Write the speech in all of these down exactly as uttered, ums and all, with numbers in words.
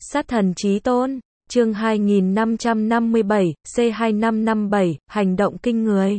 Sát thần chí tôn, chương hai nghìn năm trăm năm mươi bảy, C hai năm năm bảy, hành động kinh người.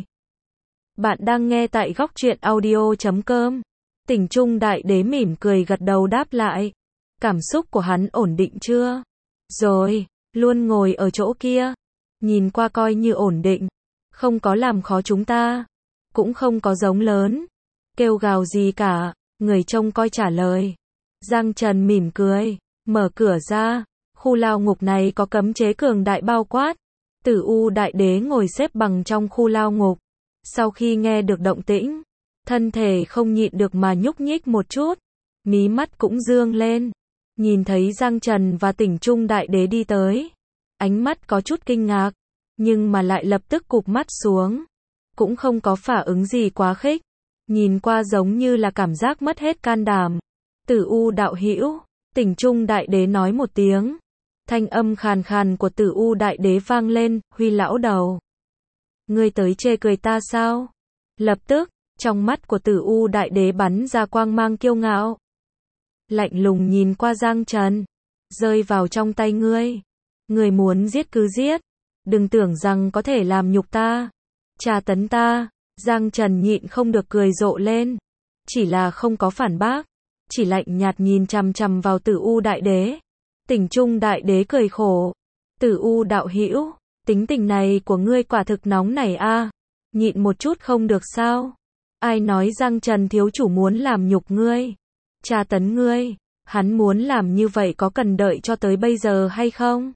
Bạn đang nghe tại góc truyện audio chấm com. Tỉnh Trung Đại Đế mỉm cười gật đầu đáp lại. Cảm xúc của hắn ổn định chưa? Rồi, luôn ngồi ở chỗ kia. Nhìn qua coi như ổn định. Không có làm khó chúng ta. Cũng không có giống lớn. Kêu gào gì cả. Người trông coi trả lời. Giang Trần mỉm cười. Mở cửa ra. Khu lao ngục này có cấm chế cường đại bao quát. Tử U Đại Đế ngồi xếp bằng trong khu lao ngục. Sau khi nghe được động tĩnh, thân thể không nhịn được mà nhúc nhích một chút. Mí mắt cũng dương lên. Nhìn thấy Giang Trần và Tỉnh Trung Đại Đế đi tới. Ánh mắt có chút kinh ngạc. Nhưng mà lại lập tức cụp mắt xuống. Cũng không có phản ứng gì quá khích. Nhìn qua giống như là cảm giác mất hết can đảm. Tử U đạo hữu, Tỉnh Trung Đại Đế nói một tiếng. Thanh âm khàn khàn của Tử U Đại Đế vang lên, Huy lão đầu. Ngươi tới chê cười ta sao? Lập tức, trong mắt của Tử U Đại Đế bắn ra quang mang kiêu ngạo. Lạnh lùng nhìn qua Giang Trần. Rơi vào trong tay ngươi. Ngươi muốn giết cứ giết. Đừng tưởng rằng có thể làm nhục ta. Tra tấn ta. Giang Trần nhịn không được cười rộ lên. Chỉ là không có phản bác. Chỉ lạnh nhạt nhìn chằm chằm vào Tử U Đại Đế. Tỉnh Trung Đại Đế cười khổ. Tử U đạo hữu, tính tình này của ngươi quả thực nóng nảy a. Nhịn một chút không được sao? Ai nói Giang Trần thiếu chủ muốn làm nhục ngươi, tra tấn ngươi? Hắn muốn làm như vậy có cần đợi cho tới bây giờ hay không?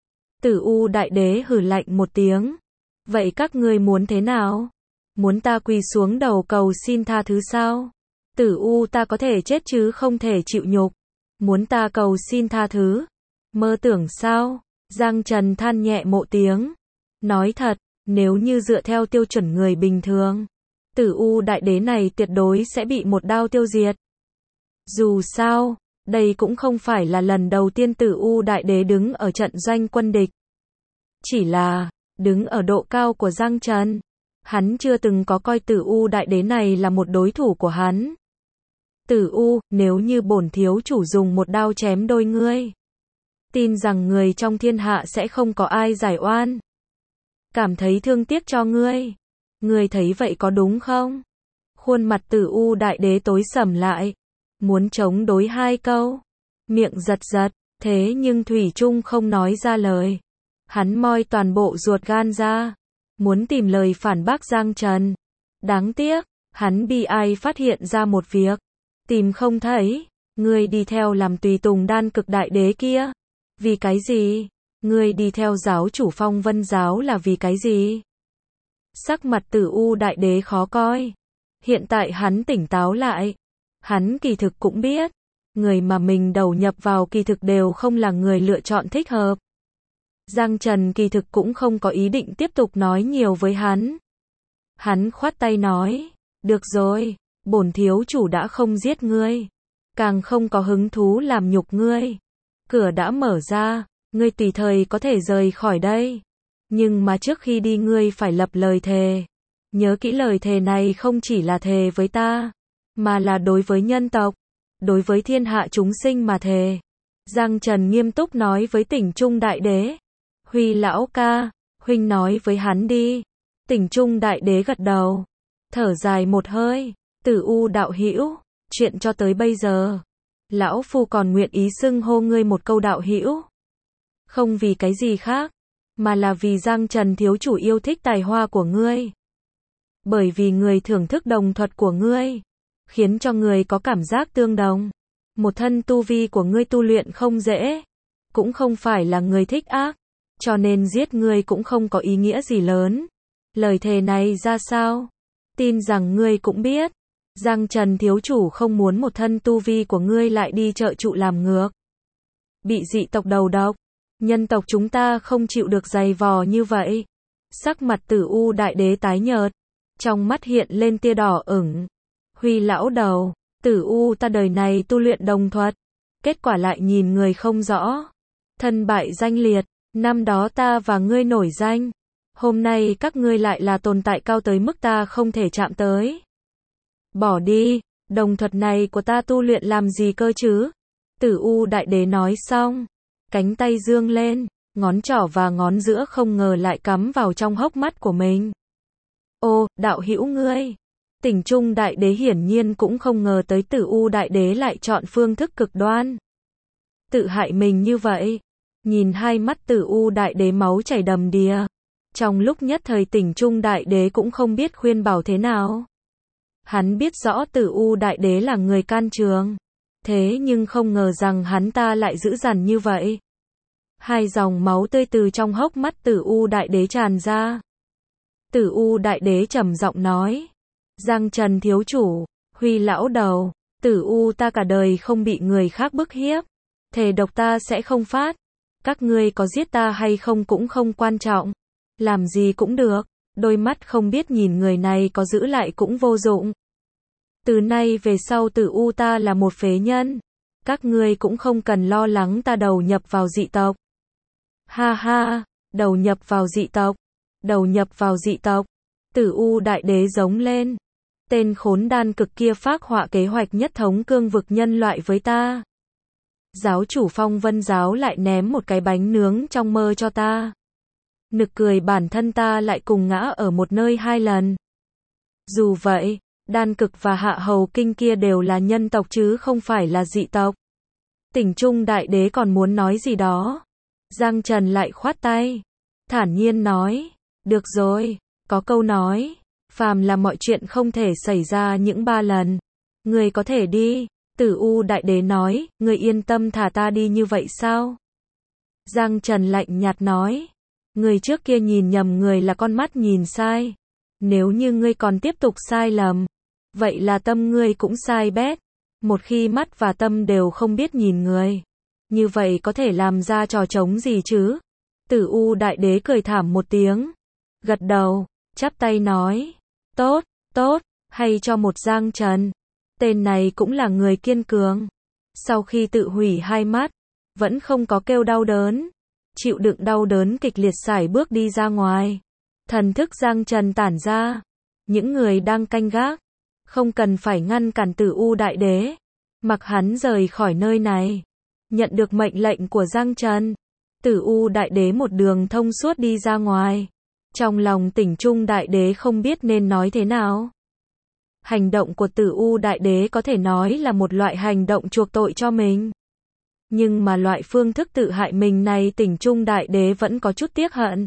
Tử U Đại Đế hừ lạnh một tiếng. Vậy các ngươi muốn thế nào? Muốn ta quỳ xuống đầu cầu xin tha thứ sao? Tử U ta có thể chết chứ không thể chịu nhục. Muốn ta cầu xin tha thứ? Mơ tưởng sao? Giang Trần than nhẹ một tiếng. Nói thật, nếu như dựa theo tiêu chuẩn người bình thường, Tử U Đại Đế này tuyệt đối sẽ bị một đao tiêu diệt. Dù sao, đây cũng không phải là lần đầu tiên Tử U Đại Đế đứng ở trận doanh quân địch. Chỉ là, đứng ở độ cao của Giang Trần, hắn chưa từng có coi Tử U Đại Đế này là một đối thủ của hắn. Tử U, nếu như bổn thiếu chủ dùng một đao chém đôi ngươi, tin rằng người trong thiên hạ sẽ không có ai giải oan. Cảm thấy thương tiếc cho ngươi. Ngươi thấy vậy có đúng không? Khuôn mặt Tử U Đại Đế tối sầm lại. Muốn chống đối hai câu. Miệng giật giật. Thế nhưng thủy chung không nói ra lời. Hắn moi toàn bộ ruột gan ra. Muốn tìm lời phản bác Giang Trần. Đáng tiếc, hắn bi ai phát hiện ra một việc. Tìm không thấy. Ngươi đi theo làm tùy tùng đan cực đại đế kia. Vì cái gì? Ngươi đi theo giáo chủ Phong Vân giáo là vì cái gì? Sắc mặt Tử U Đại Đế khó coi. Hiện tại hắn tỉnh táo lại. Hắn kỳ thực cũng biết. Người mà mình đầu nhập vào kỳ thực đều không là người lựa chọn thích hợp. Giang Trần kỳ thực cũng không có ý định tiếp tục nói nhiều với hắn. Hắn khoát tay nói. Được rồi, bổn thiếu chủ đã không giết ngươi. Càng không có hứng thú làm nhục ngươi. Cửa đã mở ra, ngươi tùy thời có thể rời khỏi đây. Nhưng mà trước khi đi ngươi phải lập lời thề. Nhớ kỹ lời thề này không chỉ là thề với ta, mà là đối với nhân tộc, đối với thiên hạ chúng sinh mà thề. Giang Trần nghiêm túc nói với Tỉnh Trung Đại Đế. Huy lão ca, huynh nói với hắn đi. Tỉnh Trung Đại Đế gật đầu. Thở dài một hơi. Tử U đạo hữu, chuyện cho tới bây giờ, lão phu còn nguyện ý xưng hô ngươi một câu đạo hữu. Không vì cái gì khác, mà là vì Giang Trần thiếu chủ yêu thích tài hoa của ngươi. Bởi vì người thưởng thức đồng thuật của ngươi, khiến cho người có cảm giác tương đồng. Một thân tu vi của ngươi tu luyện không dễ, cũng không phải là người thích ác, cho nên giết ngươi cũng không có ý nghĩa gì lớn. Lời thề này ra sao? Tin rằng ngươi cũng biết. Giang Trần thiếu chủ không muốn một thân tu vi của ngươi lại đi trợ trụ làm ngược. Bị dị tộc đầu độc. Nhân tộc chúng ta không chịu được dày vò như vậy. Sắc mặt Tử U Đại Đế tái nhợt. Trong mắt hiện lên tia đỏ ửng. Huy lão đầu, Tử U ta đời này tu luyện đồng thuật. Kết quả lại nhìn người không rõ. Thân bại danh liệt. Năm đó ta và ngươi nổi danh. Hôm nay các ngươi lại là tồn tại cao tới mức ta không thể chạm tới. Bỏ đi, đồng thuật này của ta tu luyện làm gì cơ chứ? Tử U Đại Đế nói xong, cánh tay dương lên, ngón trỏ và ngón giữa không ngờ lại cắm vào trong hốc mắt của mình. Ô, đạo hữu ngươi. Tỉnh Trung Đại Đế hiển nhiên cũng không ngờ tới Tử U Đại Đế lại chọn phương thức cực đoan. Tự hại mình như vậy. Nhìn hai mắt Tử U Đại Đế máu chảy đầm đìa. Trong lúc nhất thời Tỉnh Trung Đại Đế cũng không biết khuyên bảo thế nào. Hắn biết rõ Tử U Đại Đế là người can trường. Thế nhưng không ngờ rằng hắn ta lại dữ dằn như vậy. Hai dòng máu tươi từ trong hốc mắt Tử U Đại Đế tràn ra. Tử U Đại Đế trầm giọng nói. Giang Trần thiếu chủ, Huy lão đầu, Tử U ta cả đời không bị người khác bức hiếp. Thề độc ta sẽ không phát. Các ngươi có giết ta hay không cũng không quan trọng. Làm gì cũng được. Đôi mắt không biết nhìn người này có giữ lại cũng vô dụng. Từ nay về sau Tử U ta là một phế nhân. Các ngươi cũng không cần lo lắng ta đầu nhập vào dị tộc. Ha ha, đầu nhập vào dị tộc. Đầu nhập vào dị tộc. Tử U Đại Đế giống lên. Tên khốn đan cực kia phác họa kế hoạch nhất thống cương vực nhân loại với ta. Giáo chủ Phong Vân giáo lại ném một cái bánh nướng trong mơ cho ta. Nực cười bản thân ta lại cùng ngã ở một nơi hai lần. Dù vậy, đan cực và hạ hầu kinh kia đều là nhân tộc chứ không phải là dị tộc. Tỉnh Trung Đại Đế còn muốn nói gì đó. Giang Trần lại khoát tay. Thản nhiên nói. Được rồi, có câu nói. Phàm là mọi chuyện không thể xảy ra những ba lần. Người có thể đi. Tử U Đại Đế nói. Người yên tâm thả ta đi như vậy sao? Giang Trần lạnh nhạt nói. Người trước kia nhìn nhầm người là con mắt nhìn sai. Nếu như ngươi còn tiếp tục sai lầm. Vậy là tâm ngươi cũng sai bét. Một khi mắt và tâm đều không biết nhìn người. Như vậy có thể làm ra trò trống gì chứ? Tử U Đại Đế cười thảm một tiếng. Gật đầu, chắp tay nói. Tốt, tốt, hay cho một Giang Trần. Tên này cũng là người kiên cường. Sau khi tự hủy hai mắt, vẫn không có kêu đau đớn. Chịu đựng đau đớn kịch liệt sải bước đi ra ngoài. Thần thức Giang Trần tản ra. Những người đang canh gác. Không cần phải ngăn cản Tử U Đại Đế. Mặc hắn rời khỏi nơi này. Nhận được mệnh lệnh của Giang Trần. Tử U Đại Đế một đường thông suốt đi ra ngoài. Trong lòng Tỉnh Trung Đại Đế không biết nên nói thế nào. Hành động của Tử U Đại Đế có thể nói là một loại hành động chuộc tội cho mình. Nhưng mà loại phương thức tự hại mình này Tỉnh Trung Đại Đế vẫn có chút tiếc hận.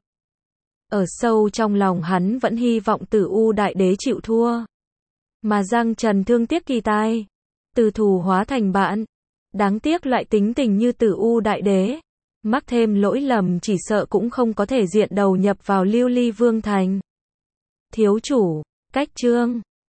Ở sâu trong lòng hắn vẫn hy vọng Tử U Đại Đế chịu thua. Mà Giang Trần thương tiếc kỳ tai. Từ thù hóa thành bạn. Đáng tiếc loại tính tình như Tử U Đại Đế. Mắc thêm lỗi lầm chỉ sợ cũng không có thể diện đầu nhập vào Lưu Ly Vương Thành. Thiếu chủ, cách chương.